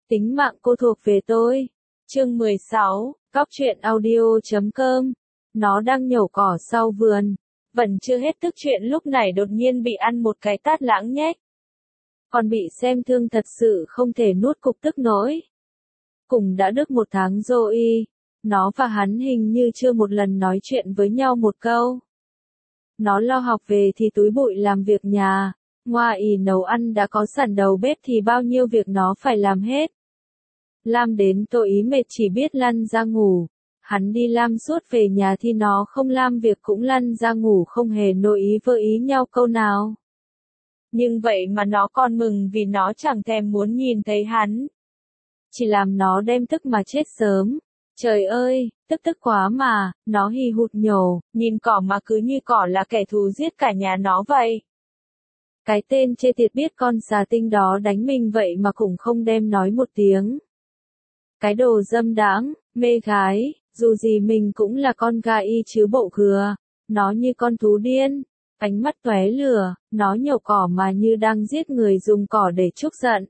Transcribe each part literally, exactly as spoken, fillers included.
Tính mạng cô thuộc về tôi. Chương mười sáu, Cóc truyện audio chấm com. Nó đang nhổ cỏ sau vườn. Vẫn chưa hết tức chuyện lúc này đột nhiên bị ăn một cái tát lãng nhách. Còn bị xem thương thật sự không thể nuốt cục tức nổi. Cùng đã được một tháng rồi, nó và hắn hình như chưa một lần nói chuyện với nhau một câu. Nó lo học về thì túi bụi làm việc nhà, ngoa ỉ nấu ăn đã có sẵn đầu bếp thì bao nhiêu việc nó phải làm hết. Lam đến tội ý mệt chỉ biết lăn ra ngủ. Hắn đi Lam suốt về nhà thì nó không làm việc cũng lăn ra ngủ không hề nội ý vơ ý nhau câu nào. Nhưng vậy mà nó còn mừng vì nó chẳng thèm muốn nhìn thấy hắn. Chỉ làm nó đem tức mà chết sớm. Trời ơi, tức tức quá mà, nó hì hụt nhổ, nhìn cỏ mà cứ như cỏ là kẻ thù giết cả nhà nó vậy. Cái tên chê tiệt biết con xà tinh đó đánh mình vậy mà cũng không đem nói một tiếng. Cái đồ dâm đãng, mê gái, dù gì mình cũng là con gà y chứ bộ gừa, nó như con thú điên, ánh mắt tóe lửa, nó nhổ cỏ mà như đang giết người dùng cỏ để trút giận.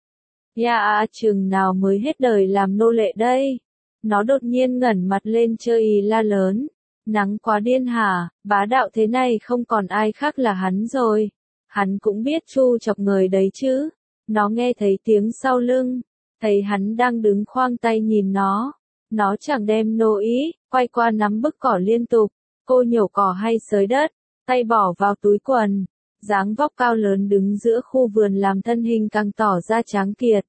Dạ chừng nào mới hết đời làm nô lệ đây? Nó đột nhiên ngẩng mặt lên chơi y la lớn. Nắng quá điên hả, bá đạo thế này không còn ai khác là hắn rồi. Hắn cũng biết chu chọc người đấy chứ. Nó nghe thấy tiếng sau lưng. Thấy hắn đang đứng khoang tay nhìn nó. Nó chẳng đem nô ý, quay qua nắm bức cỏ liên tục. Cô nhổ cỏ hay xới đất, tay bỏ vào túi quần. Dáng vóc cao lớn đứng giữa khu vườn làm thân hình càng tỏ ra tráng kiệt.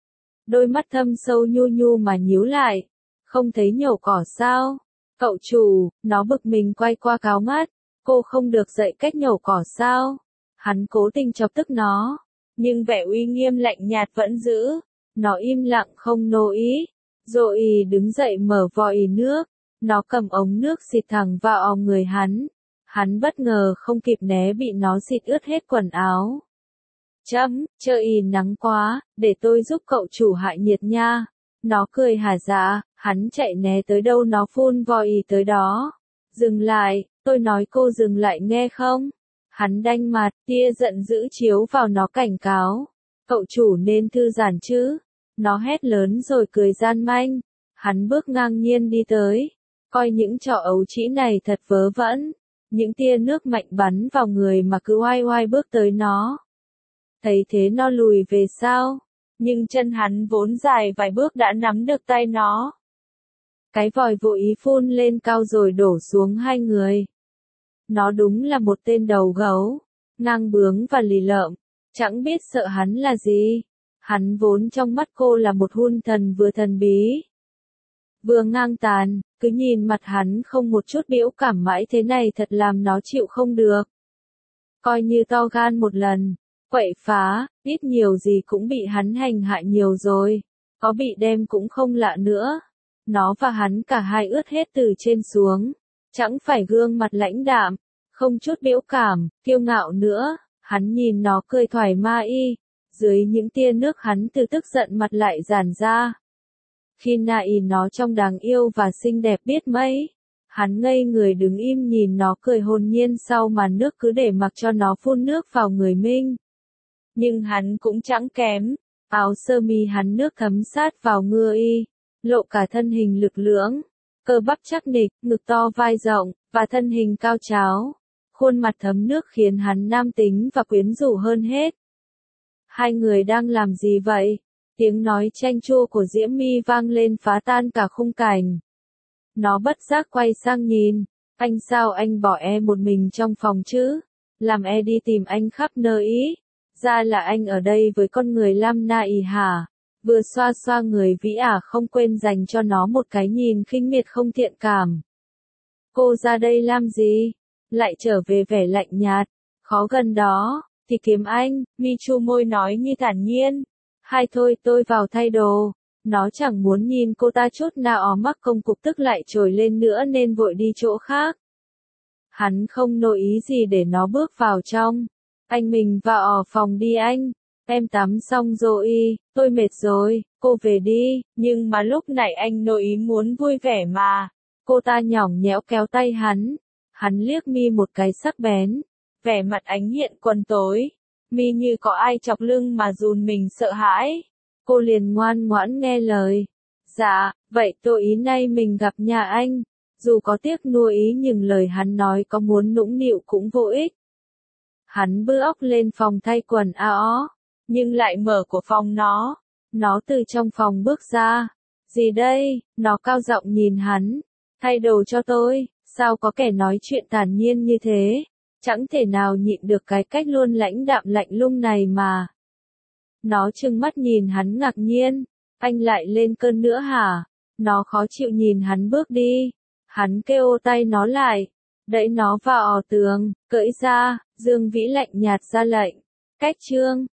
Đôi mắt thâm sâu nhu nhu mà nhíu lại. Không thấy nhổ cỏ sao? Cậu chủ, nó bực mình quay qua cáo ngắt. Cô không được dạy cách nhổ cỏ sao? Hắn cố tình chọc tức nó. Nhưng vẻ uy nghiêm lạnh nhạt vẫn giữ. Nó im lặng không nô ý. Rồi đứng dậy mở vòi nước. Nó cầm ống nước xịt thẳng vào người hắn. Hắn bất ngờ không kịp né bị nó xịt ướt hết quần áo. Chấm, trời nắng quá, để tôi giúp cậu chủ hại nhiệt nha. Nó cười hả dạ, hắn chạy né tới đâu nó phun vòi tới đó. Dừng lại, tôi nói cô dừng lại nghe không? Hắn đanh mặt, tia giận dữ chiếu vào nó cảnh cáo. Cậu chủ nên thư giãn chứ. Nó hét lớn rồi cười gian manh. Hắn bước ngang nhiên đi tới. Coi những trò ấu trĩ này thật vớ vẩn. Những tia nước mạnh bắn vào người mà cứ oai oai bước tới nó. Thấy thế nó lùi về sau. Nhưng chân hắn vốn dài vài bước đã nắm được tay nó. Cái vòi vô ý phun lên cao rồi đổ xuống hai người. Nó đúng là một tên đầu gấu. Ngang bướng và lì lợm. Chẳng biết sợ hắn là gì. Hắn vốn trong mắt cô là một hung thần vừa thần bí. Vừa ngang tàn, cứ nhìn mặt hắn không một chút biểu cảm mãi thế này thật làm nó chịu không được. Coi như to gan một lần, quậy phá, ít nhiều gì cũng bị hắn hành hại nhiều rồi. Có bị đem cũng không lạ nữa. Nó và hắn cả hai ướt hết từ trên xuống. Chẳng phải gương mặt lãnh đạm, không chút biểu cảm, kiêu ngạo nữa. Hắn nhìn nó cười thoải mái. Dưới những tia nước hắn từ tức giận mặt lại giãn ra. Khi nãy nó trông đáng yêu và xinh đẹp biết mấy. Hắn ngây người đứng im nhìn nó cười hồn nhiên sau màn nước cứ để mặc cho nó phun nước vào người mình. Nhưng hắn cũng chẳng kém. Áo sơ mi hắn nước thấm sát vào ngựa y. Lộ cả thân hình lực lưỡng. Cơ bắp chắc nịch, ngực to vai rộng, và thân hình cao tráo. Khuôn mặt thấm nước khiến hắn nam tính và quyến rũ hơn hết. Hai người đang làm gì vậy? Tiếng nói chanh chua của Diễm My vang lên phá tan cả khung cảnh. Nó bất giác quay sang nhìn. Anh sao anh bỏ e một mình trong phòng chứ? Làm e đi tìm anh khắp nơi ý. Ra là anh ở đây với con người Lam Na ỉ hả? Vừa xoa xoa người vĩ ả không quên dành cho nó một cái nhìn khinh miệt không thiện cảm. Cô ra đây làm gì? Lại trở về vẻ lạnh nhạt. Khó gần đó, thì kiếm anh, Mi chu môi nói như thản nhiên. Hay thôi tôi vào thay đồ. Nó chẳng muốn nhìn cô ta chút nào ó mắc công cục tức lại trồi lên nữa nên vội đi chỗ khác. Hắn không nội ý gì để nó bước vào trong. Anh mình vào ở phòng đi anh. Em tắm xong rồi, tôi mệt rồi, cô về đi. Nhưng mà lúc này anh nội ý muốn vui vẻ mà. Cô ta nhõng nhẽo kéo tay hắn. Hắn liếc Mi một cái sắc bén. Vẻ mặt ánh hiện quần tối. Mi như có ai chọc lưng mà run mình sợ hãi. cô liền ngoan ngoãn nghe lời. Dạ, vậy tôi ý nay mình gặp nhà anh. Dù có tiếc nuối ý nhưng lời hắn nói có muốn nũng nịu cũng vô ích. Hắn bước lên phòng thay quần áo, nhưng lại mở của phòng nó. Nó từ trong phòng bước ra. Gì đây? Nó cao giọng nhìn hắn. Thay đồ cho tôi, sao có kẻ nói chuyện thản nhiên như thế? Chẳng thể nào nhịn được cái cách luôn lãnh đạm lạnh lùng này mà. Nó trừng mắt nhìn hắn ngạc nhiên. Anh lại lên cơn nữa hả? Nó khó chịu nhìn hắn bước đi. Hắn kêu tay nó lại. Đẩy nó vào ỏ tường, cởi ra, Dương Vĩ lạnh nhạt ra lệnh. Cách chương.